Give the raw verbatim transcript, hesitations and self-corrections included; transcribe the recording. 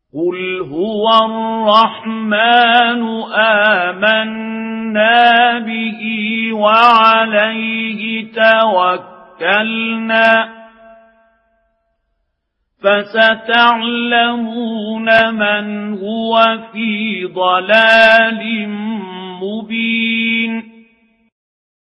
قل هو الرحمن آمنا به وعليه توكلنا فستعلمون من هو في ضلال مبين